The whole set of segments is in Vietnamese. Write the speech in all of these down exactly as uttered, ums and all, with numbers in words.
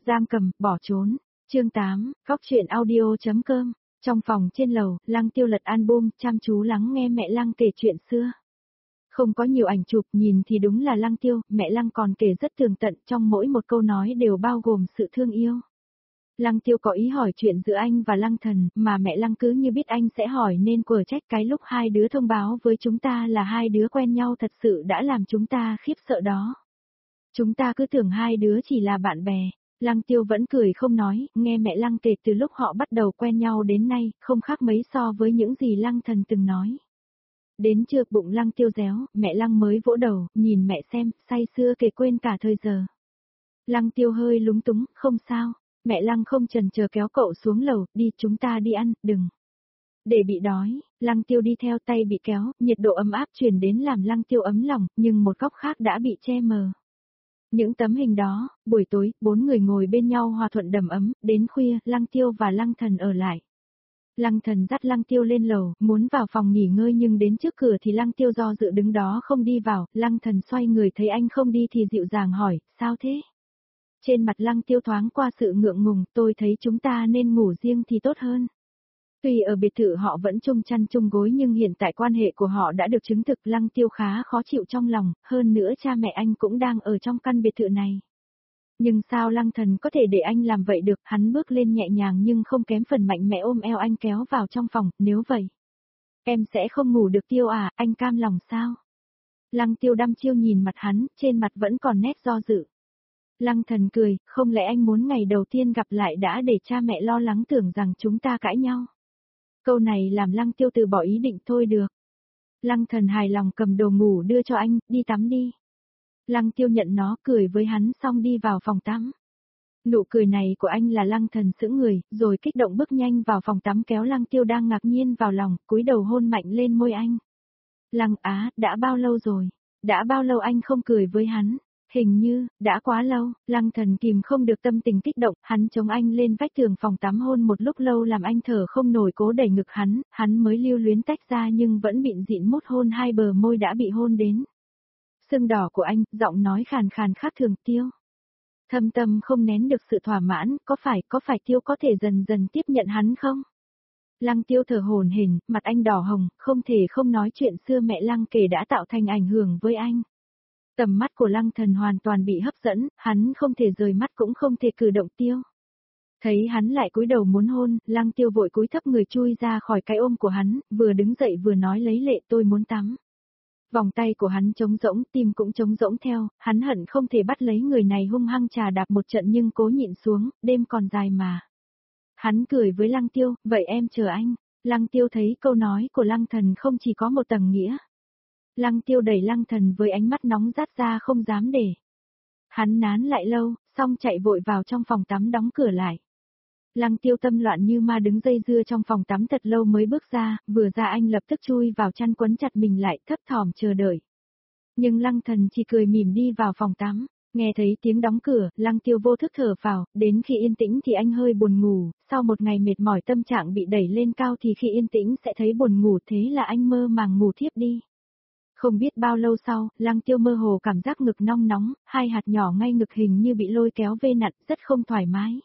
giam cầm, bỏ trốn. Chương tám, góc truyện audio chấm com. Trong phòng trên lầu, Lăng Tiêu lật album, chăm chú lắng nghe mẹ Lăng kể chuyện xưa. Không có nhiều ảnh chụp, nhìn thì đúng là Lăng Tiêu, mẹ Lăng còn kể rất tường tận, trong mỗi một câu nói đều bao gồm sự thương yêu. Lăng Tiêu có ý hỏi chuyện giữa anh và Lăng Thần, mà mẹ Lăng cứ như biết anh sẽ hỏi nên quở trách cái lúc hai đứa thông báo với chúng ta là hai đứa quen nhau thật sự đã làm chúng ta khiếp sợ đó. Chúng ta cứ tưởng hai đứa chỉ là bạn bè. Lăng Tiêu vẫn cười không nói, nghe mẹ Lăng kể từ lúc họ bắt đầu quen nhau đến nay, không khác mấy so với những gì Lăng Thần từng nói. Đến trưa bụng Lăng Tiêu réo, mẹ Lăng mới vỗ đầu, nhìn mẹ xem, say sưa kể quên cả thời giờ. Lăng Tiêu hơi lúng túng, không sao. Mẹ Lăng không chần chờ kéo cậu xuống lầu, đi chúng ta đi ăn, đừng. Để bị đói, Lăng Tiêu đi theo tay bị kéo, nhiệt độ ấm áp truyền đến làm Lăng Tiêu ấm lòng, nhưng một góc khác đã bị che mờ. Những tấm hình đó, buổi tối, bốn người ngồi bên nhau hòa thuận đầm ấm, đến khuya, Lăng Tiêu và Lăng Thần ở lại. Lăng Thần dắt Lăng Tiêu lên lầu, muốn vào phòng nghỉ ngơi nhưng đến trước cửa thì Lăng Tiêu do dự đứng đó không đi vào, Lăng Thần xoay người thấy anh không đi thì dịu dàng hỏi, sao thế? Trên mặt Lăng Tiêu thoáng qua sự ngượng ngùng, tôi thấy chúng ta nên ngủ riêng thì tốt hơn. Tuy ở biệt thự họ vẫn chung chăn chung gối nhưng hiện tại quan hệ của họ đã được chứng thực, Lăng Tiêu khá khó chịu trong lòng, hơn nữa cha mẹ anh cũng đang ở trong căn biệt thự này. Nhưng sao Lăng Thần có thể để anh làm vậy được, hắn bước lên nhẹ nhàng nhưng không kém phần mạnh mẽ ôm eo anh kéo vào trong phòng, nếu vậy. Em sẽ không ngủ được Tiêu à, anh cam lòng sao? Lăng Tiêu đăm chiêu nhìn mặt hắn, trên mặt vẫn còn nét do dự. Lăng Thần cười, không lẽ anh muốn ngày đầu tiên gặp lại đã để cha mẹ lo lắng tưởng rằng chúng ta cãi nhau. Câu này làm Lăng Tiêu từ bỏ ý định thôi được. Lăng Thần hài lòng cầm đồ ngủ đưa cho anh, đi tắm đi. Lăng Tiêu nhận nó cười với hắn xong đi vào phòng tắm. Nụ cười này của anh là Lăng Thần sững người, rồi kích động bước nhanh vào phòng tắm kéo Lăng Tiêu đang ngạc nhiên vào lòng, cúi đầu hôn mạnh lên môi anh. Lăng Á, đã bao lâu rồi? Đã bao lâu anh không cười với hắn? Hình như, đã quá lâu, Lăng Thần kìm không được tâm tình kích động, hắn chống anh lên vách tường phòng tắm hôn một lúc lâu làm anh thở không nổi cố đẩy ngực hắn, hắn mới lưu luyến tách ra nhưng vẫn bịn dịn mút hôn hai bờ môi đã bị hôn đến. Sưng đỏ của anh, giọng nói khàn khàn khác thường. Tiêu. Thâm tâm không nén được sự thỏa mãn, có phải, có phải Tiêu có thể dần dần tiếp nhận hắn không? Lăng Tiêu thở hổn hển, mặt anh đỏ hồng, không thể không nói chuyện xưa mẹ Lăng kể đã tạo thành ảnh hưởng với anh. Tầm mắt của Lăng Thần hoàn toàn bị hấp dẫn, hắn không thể rời mắt cũng không thể cử động Tiêu. Thấy hắn lại cúi đầu muốn hôn, Lăng Tiêu vội cúi thấp người chui ra khỏi cái ôm của hắn, vừa đứng dậy vừa nói lấy lệ tôi muốn tắm. Vòng tay của hắn trống rỗng, tim cũng trống rỗng theo, hắn hận không thể bắt lấy người này hung hăng trà đạp một trận nhưng cố nhịn xuống, đêm còn dài mà. Hắn cười với Lăng Tiêu, vậy em chờ anh. Lăng Tiêu thấy câu nói của Lăng Thần không chỉ có một tầng nghĩa. Lăng Tiêu đẩy Lăng Thần với ánh mắt nóng rát ra không dám để. Hắn nán lại lâu, xong chạy vội vào trong phòng tắm đóng cửa lại. Lăng Tiêu tâm loạn như ma đứng dây dưa trong phòng tắm thật lâu mới bước ra, vừa ra anh lập tức chui vào chăn quấn chặt mình lại, thấp thỏm chờ đợi. Nhưng Lăng Thần chỉ cười mỉm đi vào phòng tắm, nghe thấy tiếng đóng cửa, Lăng Tiêu vô thức thở vào, đến khi yên tĩnh thì anh hơi buồn ngủ, sau một ngày mệt mỏi tâm trạng bị đẩy lên cao thì khi yên tĩnh sẽ thấy buồn ngủ thế là anh mơ màng ngủ thiếp đi. Không biết bao lâu sau, Lăng Tiêu mơ hồ cảm giác ngực nong nóng, hai hạt nhỏ ngay ngực hình như bị lôi kéo vê nặn, rất không thoải mái.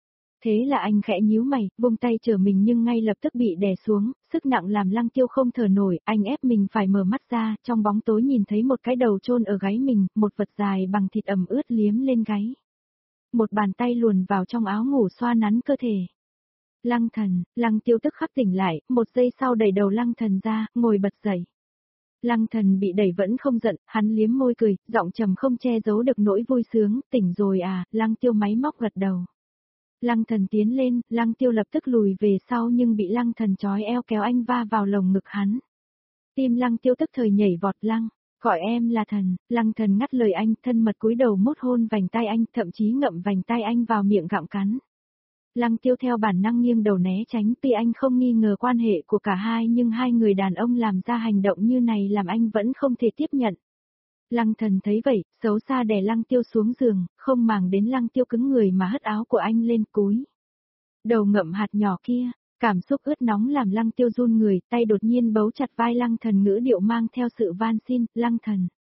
Thế là anh khẽ nhíu mày, buông tay trở mình nhưng ngay lập tức bị đè xuống, sức nặng làm Lăng Tiêu không thở nổi, anh ép mình phải mở mắt ra, trong bóng tối nhìn thấy một cái đầu chôn ở gáy mình, một vật dài bằng thịt ẩm ướt liếm lên gáy. Một bàn tay luồn vào trong áo ngủ xoa nắn cơ thể. Lăng Thần, Lăng Tiêu tức khắc tỉnh lại, một giây sau đẩy đầu Lăng Thần ra, ngồi bật dậy. Lăng Thần bị đẩy vẫn không giận, hắn liếm môi cười, giọng trầm không che giấu được nỗi vui sướng, tỉnh rồi à, Lăng Tiêu máy móc gật đầu. Lăng Thần tiến lên, Lăng Tiêu lập tức lùi về sau nhưng bị Lăng Thần trói eo kéo anh va vào lồng ngực hắn. Tim Lăng Tiêu tức thời nhảy vọt Lăng, gọi em là Thần, Lăng Thần ngắt lời anh, thân mật cúi đầu mút hôn vành tay anh, thậm chí ngậm vành tay anh vào miệng gặm cắn. Lăng Tiêu theo bản năng nghiêng đầu né tránh, tuy anh không nghi ngờ quan hệ của cả hai nhưng hai người đàn ông làm ra hành động như này làm anh vẫn không thể tiếp nhận. Lăng Thần thấy vậy, xấu xa đè Lăng Tiêu xuống giường, không màng đến Lăng Tiêu cứng người mà hất áo của anh lên cúi. Đầu ngậm hạt nhỏ kia, cảm xúc ướt nóng làm Lăng Tiêu run người, tay đột nhiên bấu chặt vai Lăng Thần ngữ điệu mang theo sự van xin, Lăng Thần.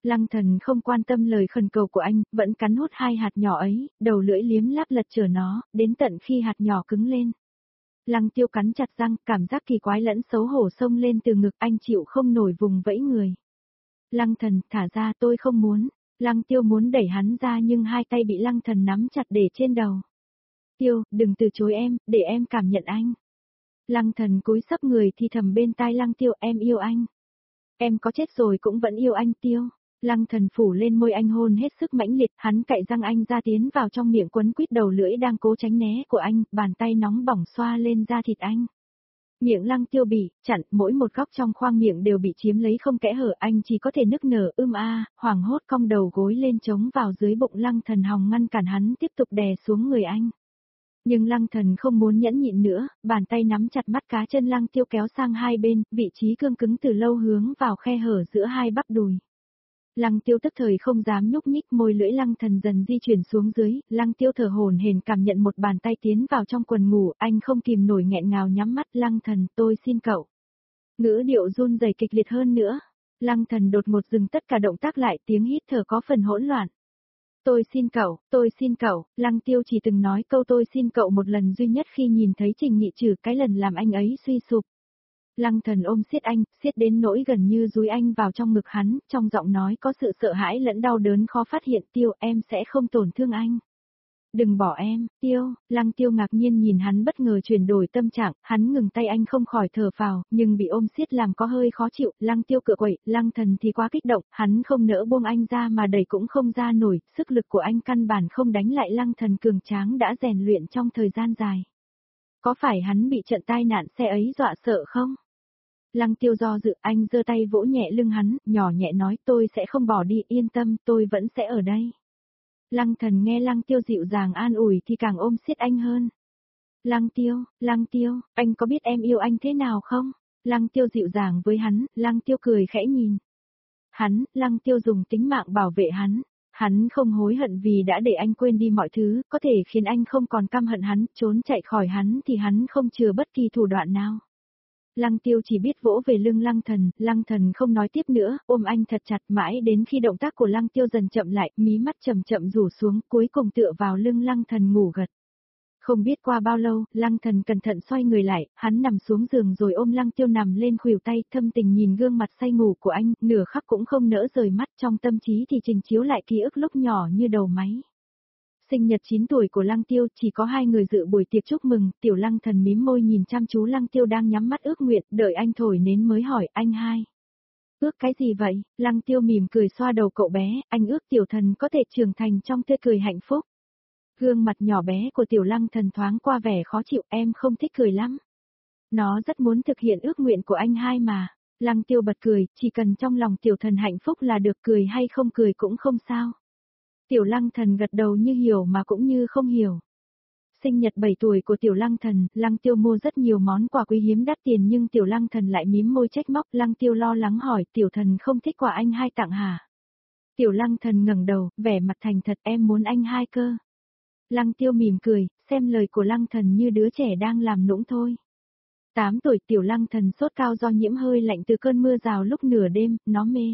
Lăng thần không quan tâm lời khẩn cầu của anh, vẫn cắn hút hai hạt nhỏ ấy, đầu lưỡi liếm láp lật chở nó, đến tận khi hạt nhỏ cứng lên. Lăng Tiêu cắn chặt răng, cảm giác kỳ quái lẫn xấu hổ xông lên từ ngực, anh chịu không nổi vùng vẫy người. Lăng thần, thả ra, tôi không muốn. Lăng Tiêu muốn đẩy hắn ra nhưng hai tay bị Lăng thần nắm chặt để trên đầu. Tiêu, đừng từ chối em, để em cảm nhận anh. Lăng thần cúi sấp người thì thầm bên tai Lăng Tiêu, em yêu anh. Em có chết rồi cũng vẫn yêu anh Tiêu. Lăng thần phủ lên môi anh hôn hết sức mãnh liệt, hắn cạy răng anh ra tiến vào trong miệng quấn quýt đầu lưỡi đang cố tránh né của anh, bàn tay nóng bỏng xoa lên da thịt anh. Miệng Lăng Tiêu bị chặn, mỗi một góc trong khoang miệng đều bị chiếm lấy không kẽ hở, anh chỉ có thể nức nở ưm a, hoảng hốt cong đầu gối lên chống vào dưới bụng Lăng thần hòng ngăn cản hắn tiếp tục đè xuống người anh. Nhưng Lăng thần không muốn nhẫn nhịn nữa, bàn tay nắm chặt mắt cá chân Lăng Tiêu kéo sang hai bên, vị trí cương cứng từ lâu hướng vào khe hở giữa hai bắp đùi. Lăng Tiêu tức thời không dám nhúc nhích, môi lưỡi Lăng thần dần di chuyển xuống dưới, Lăng Tiêu thở hổn hển cảm nhận một bàn tay tiến vào trong quần ngủ, anh không kìm nổi nghẹn ngào nhắm mắt. Lăng thần, tôi xin cậu. Ngữ điệu run rẩy kịch liệt hơn nữa. Lăng thần đột ngột dừng tất cả động tác lại, tiếng hít thở có phần hỗn loạn. Tôi xin cậu, tôi xin cậu, Lăng Tiêu chỉ từng nói câu tôi xin cậu một lần duy nhất khi nhìn thấy Trình Nghị Trừ, cái lần làm anh ấy suy sụp. Lăng thần ôm siết anh, siết đến nỗi gần như dúi anh vào trong ngực hắn, trong giọng nói có sự sợ hãi lẫn đau đớn khó phát hiện. Tiêu, em sẽ không tổn thương anh. Đừng bỏ em, Tiêu. Lăng Tiêu ngạc nhiên nhìn hắn bất ngờ chuyển đổi tâm trạng, hắn ngừng tay anh không khỏi thở phào, nhưng bị ôm siết làm có hơi khó chịu. Lăng Tiêu cựa quậy, Lăng thần thì quá kích động, hắn không nỡ buông anh ra mà đẩy cũng không ra nổi, sức lực của anh căn bản không đánh lại Lăng thần cường tráng đã rèn luyện trong thời gian dài. Có phải hắn bị trận tai nạn xe ấy dọa sợ không? Lăng Tiêu do dự, anh giơ tay vỗ nhẹ lưng hắn, nhỏ nhẹ nói, tôi sẽ không bỏ đi, yên tâm, tôi vẫn sẽ ở đây. Lăng thần nghe Lăng Tiêu dịu dàng an ủi thì càng ôm siết anh hơn. Lăng Tiêu, Lăng Tiêu, anh có biết em yêu anh thế nào không? Lăng Tiêu dịu dàng với hắn, Lăng Tiêu cười khẽ nhìn. Hắn, Lăng Tiêu dùng tính mạng bảo vệ hắn. Hắn không hối hận vì đã để anh quên đi mọi thứ, có thể khiến anh không còn căm hận hắn, trốn chạy khỏi hắn thì hắn không chừa bất kỳ thủ đoạn nào. Lăng Tiêu chỉ biết vỗ về lưng Lăng thần, Lăng thần không nói tiếp nữa, ôm anh thật chặt mãi đến khi động tác của Lăng Tiêu dần chậm lại, mí mắt chậm chậm rủ xuống, cuối cùng tựa vào lưng Lăng thần ngủ gật. Không biết qua bao lâu, Lăng thần cẩn thận xoay người lại, hắn nằm xuống giường rồi ôm Lăng Tiêu nằm lên khuỷu tay, thâm tình nhìn gương mặt say ngủ của anh, nửa khắc cũng không nỡ rời mắt, trong tâm trí thì trình chiếu lại ký ức lúc nhỏ như đầu máy. Sinh nhật chín tuổi của Lăng Tiêu, chỉ có hai người dự buổi tiệc chúc mừng, tiểu Lăng thần mím môi nhìn chăm chú Lăng Tiêu đang nhắm mắt ước nguyện, đợi anh thổi nến mới hỏi, anh hai. Ước cái gì vậy? Lăng Tiêu mỉm cười xoa đầu cậu bé, anh ước tiểu thần có thể trưởng thành trong tươi cười hạnh phúc. Gương mặt nhỏ bé của tiểu Lăng thần thoáng qua vẻ khó chịu, em không thích cười lắm. Nó rất muốn thực hiện ước nguyện của anh hai mà. Lăng Tiêu bật cười, chỉ cần trong lòng tiểu thần hạnh phúc là được, cười hay không cười cũng không sao. Tiểu Lăng thần gật đầu như hiểu mà cũng như không hiểu. Sinh nhật bảy tuổi của tiểu Lăng thần, Lăng Tiêu mua rất nhiều món quà quý hiếm đắt tiền nhưng tiểu Lăng thần lại mím môi trách móc. Lăng Tiêu lo lắng hỏi, tiểu thần không thích quà anh hai tặng hả? Tiểu Lăng thần ngẩng đầu, vẻ mặt thành thật, em muốn anh hai cơ. Lăng Tiêu mỉm cười, xem lời của Lăng thần như đứa trẻ đang làm nũng thôi. tám tuổi tiểu Lăng thần sốt cao do nhiễm hơi lạnh từ cơn mưa rào lúc nửa đêm, nó mê.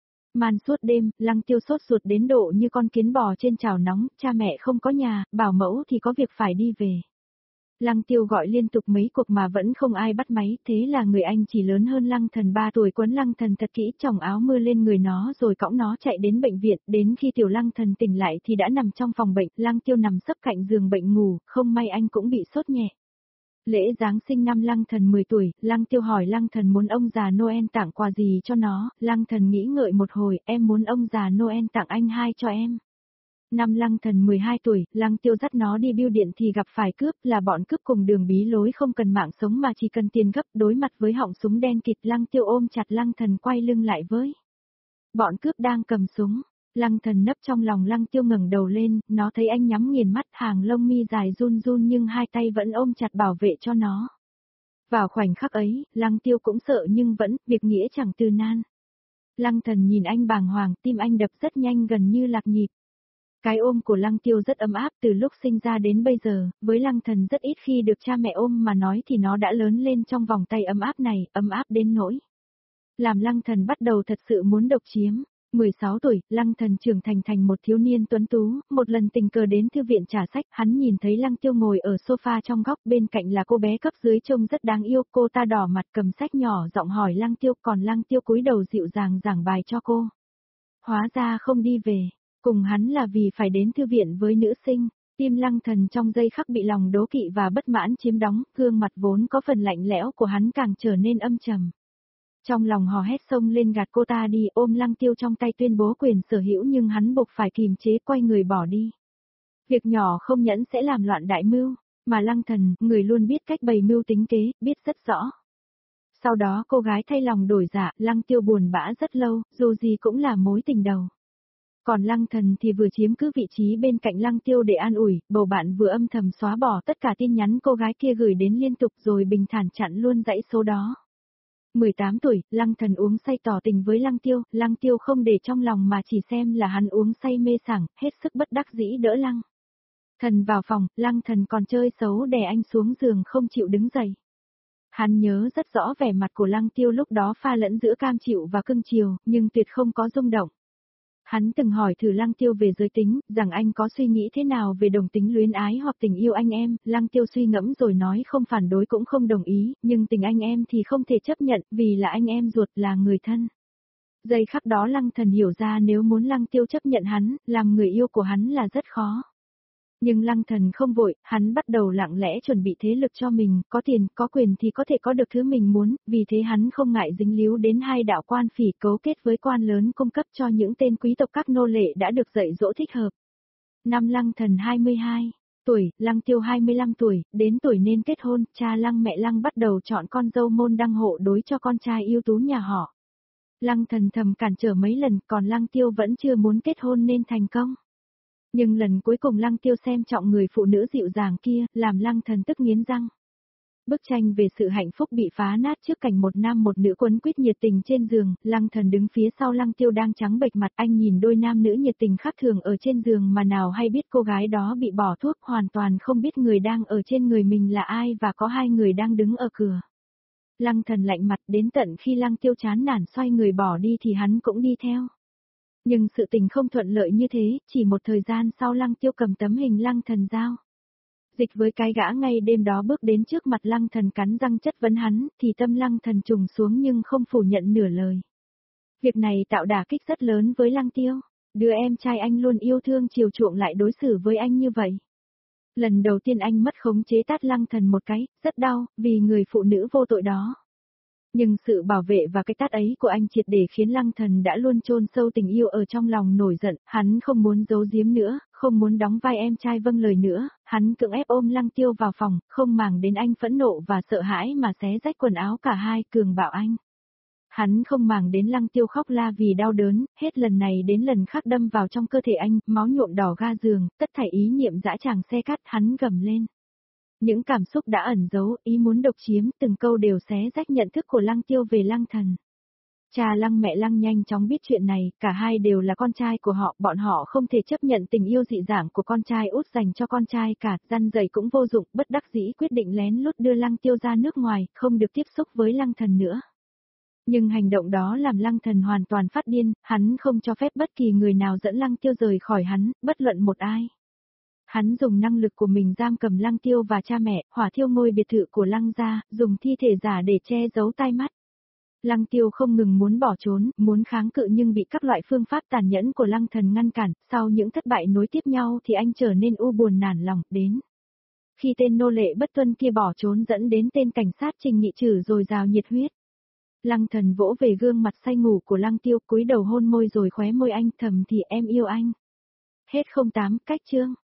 Man suốt đêm, Lăng Tiêu sốt ruột đến độ như con kiến bò trên chảo nóng, cha mẹ không có nhà, bảo mẫu thì có việc phải đi về. Lăng Tiêu gọi liên tục mấy cuộc mà vẫn không ai bắt máy, thế là người anh chỉ lớn hơn Lăng thần ba tuổi quấn Lăng thần thật kỹ, tròng áo mưa lên người nó rồi cõng nó chạy đến bệnh viện, đến khi tiểu Lăng thần tỉnh lại thì đã nằm trong phòng bệnh, Lăng Tiêu nằm sấp cạnh giường bệnh ngủ, không may anh cũng bị sốt nhẹ. Lễ Giáng sinh năm Lăng thần mười tuổi, Lăng Tiêu hỏi Lăng thần muốn ông già Noel tặng quà gì cho nó, Lăng thần nghĩ ngợi một hồi, em muốn ông già Noel tặng anh hai cho em. Năm Lăng thần mười hai tuổi, Lăng Tiêu dắt nó đi bưu điện thì gặp phải cướp, là bọn cướp cùng đường bí lối không cần mạng sống mà chỉ cần tiền gấp, đối mặt với họng súng đen kịt, Lăng Tiêu ôm chặt Lăng thần quay lưng lại với. Bọn cướp đang cầm súng. Lăng thần nấp trong lòng Lăng Tiêu ngẩng đầu lên, nó thấy anh nhắm nghiền mắt, hàng lông mi dài run run nhưng hai tay vẫn ôm chặt bảo vệ cho nó. Vào khoảnh khắc ấy, Lăng Tiêu cũng sợ nhưng vẫn, việc nghĩa chẳng từ nan. Lăng thần nhìn anh bàng hoàng, tim anh đập rất nhanh gần như lạc nhịp. Cái ôm của Lăng Tiêu rất ấm áp từ lúc sinh ra đến bây giờ, với Lăng thần rất ít khi được cha mẹ ôm mà nói thì nó đã lớn lên trong vòng tay ấm áp này, ấm áp đến nỗi làm Lăng thần bắt đầu thật sự muốn độc chiếm. mười sáu tuổi, Lăng Thần trưởng thành thành một thiếu niên tuấn tú, một lần tình cờ đến thư viện trả sách, hắn nhìn thấy Lăng Tiêu ngồi ở sofa trong góc, bên cạnh là cô bé cấp dưới trông rất đáng yêu, cô ta đỏ mặt cầm sách nhỏ giọng hỏi Lăng Tiêu, còn Lăng Tiêu cúi đầu dịu dàng giảng bài cho cô. Hóa ra không đi về, cùng hắn là vì phải đến thư viện với nữ sinh. Tim Lăng Thần trong giây khắc bị lòng đố kỵ và bất mãn chiếm đóng, gương mặt vốn có phần lạnh lẽo của hắn càng trở nên âm trầm. Trong lòng hò hét xông lên gạt cô ta đi, ôm Lăng Tiêu trong tay tuyên bố quyền sở hữu, nhưng hắn buộc phải kìm chế, quay người bỏ đi. Việc nhỏ không nhẫn sẽ làm loạn đại mưu, mà Lăng Thần, người luôn biết cách bày mưu tính kế, biết rất rõ. Sau đó cô gái thay lòng đổi dạ, Lăng Tiêu buồn bã rất lâu, dù gì cũng là mối tình đầu. Còn Lăng Thần thì vừa chiếm cứ vị trí bên cạnh Lăng Tiêu để an ủi, bầu bạn vừa âm thầm xóa bỏ tất cả tin nhắn cô gái kia gửi đến liên tục rồi bình thản chặn luôn dãy số đó. mười tám tuổi, Lăng Thần uống say tỏ tình với Lăng Tiêu, Lăng Tiêu không để trong lòng mà chỉ xem là hắn uống say mê sảng, hết sức bất đắc dĩ đỡ Lăng Thần vào phòng, Lăng Thần còn chơi xấu đè anh xuống giường không chịu đứng dậy. Hắn nhớ rất rõ vẻ mặt của Lăng Tiêu lúc đó pha lẫn giữa cam chịu và cưng chiều, nhưng tuyệt không có rung động. Hắn từng hỏi thử Lăng Tiêu về giới tính, rằng anh có suy nghĩ thế nào về đồng tính luyến ái hoặc tình yêu anh em, Lăng Tiêu suy ngẫm rồi nói không phản đối cũng không đồng ý, nhưng tình anh em thì không thể chấp nhận, vì là anh em ruột, là người thân. Giây khắc đó Lăng Thần hiểu ra nếu muốn Lăng Tiêu chấp nhận hắn, làm người yêu của hắn là rất khó. Nhưng Lăng Thần không vội, hắn bắt đầu lặng lẽ chuẩn bị thế lực cho mình, có tiền, có quyền thì có thể có được thứ mình muốn, vì thế hắn không ngại dính líu đến hai đạo quan phỉ cấu kết với quan lớn cung cấp cho những tên quý tộc các nô lệ đã được dạy dỗ thích hợp. Năm Lăng Thần hai mươi hai tuổi, Lăng Tiêu hai mươi lăm tuổi, đến tuổi nên kết hôn, cha Lăng mẹ Lăng bắt đầu chọn con dâu môn đăng hộ đối cho con trai ưu tú nhà họ. Lăng Thần thầm cản trở mấy lần, còn Lăng Tiêu vẫn chưa muốn kết hôn nên thành công. Nhưng lần cuối cùng Lăng Tiêu xem trọng người phụ nữ dịu dàng kia, làm Lăng Thần tức nghiến răng. Bức tranh về sự hạnh phúc bị phá nát trước cảnh một nam một nữ quấn quýt nhiệt tình trên giường, Lăng Thần đứng phía sau Lăng Tiêu đang trắng bệch mặt, anh nhìn đôi nam nữ nhiệt tình khác thường ở trên giường mà nào hay biết cô gái đó bị bỏ thuốc, hoàn toàn không biết người đang ở trên người mình là ai và có hai người đang đứng ở cửa. Lăng Thần lạnh mặt, đến tận khi Lăng Tiêu chán nản xoay người bỏ đi thì hắn cũng đi theo. Nhưng sự tình không thuận lợi như thế, chỉ một thời gian sau Lăng Tiêu cầm tấm hình Lăng Thần giao dịch với cái gã ngay đêm đó bước đến trước mặt Lăng Thần cắn răng chất vấn hắn, thì tâm Lăng Thần trùng xuống nhưng không phủ nhận nửa lời. Việc này tạo đả kích rất lớn với Lăng Tiêu, đứa em trai anh luôn yêu thương chiều chuộng lại đối xử với anh như vậy. Lần đầu tiên anh mất khống chế tát Lăng Thần một cái, rất đau, vì người phụ nữ vô tội đó. Nhưng sự bảo vệ và cái tát ấy của anh triệt để khiến Lăng Thần đã luôn chôn sâu tình yêu ở trong lòng nổi giận, hắn không muốn giấu giếm nữa, không muốn đóng vai em trai vâng lời nữa, hắn cưỡng ép ôm Lăng Tiêu vào phòng, không màng đến anh phẫn nộ và sợ hãi mà xé rách quần áo cả hai, cường bạo anh. Hắn không màng đến Lăng Tiêu khóc la vì đau đớn, hết lần này đến lần khác đâm vào trong cơ thể anh, máu nhuộm đỏ ga giường, tất thảy ý niệm dã tràng xe cắt, hắn gầm lên. Những cảm xúc đã ẩn giấu, ý muốn độc chiếm, từng câu đều xé rách nhận thức của Lăng Tiêu về Lăng Thần. Cha Lăng mẹ Lăng nhanh chóng biết chuyện này, cả hai đều là con trai của họ, bọn họ không thể chấp nhận tình yêu dị dạng của con trai út dành cho con trai cả, răn dạy cũng vô dụng, bất đắc dĩ quyết định lén lút đưa Lăng Tiêu ra nước ngoài, không được tiếp xúc với Lăng Thần nữa. Nhưng hành động đó làm Lăng Thần hoàn toàn phát điên, hắn không cho phép bất kỳ người nào dẫn Lăng Tiêu rời khỏi hắn, bất luận một ai. Hắn dùng năng lực của mình giam cầm Lăng Tiêu và cha mẹ, hỏa thiêu ngôi biệt thự của Lăng gia, dùng thi thể giả để che giấu tai mắt. Lăng Tiêu không ngừng muốn bỏ trốn, muốn kháng cự nhưng bị các loại phương pháp tàn nhẫn của Lăng Thần ngăn cản, sau những thất bại nối tiếp nhau thì anh trở nên u buồn nản lòng, đến. Khi tên nô lệ bất tuân kia bỏ trốn dẫn đến tên cảnh sát Trình Nghị Trử rồi rào nhiệt huyết. Lăng Thần vỗ về gương mặt say ngủ của Lăng Tiêu, cúi đầu hôn môi rồi khóe môi anh, thầm thì em yêu anh. Hết không tám cách chương.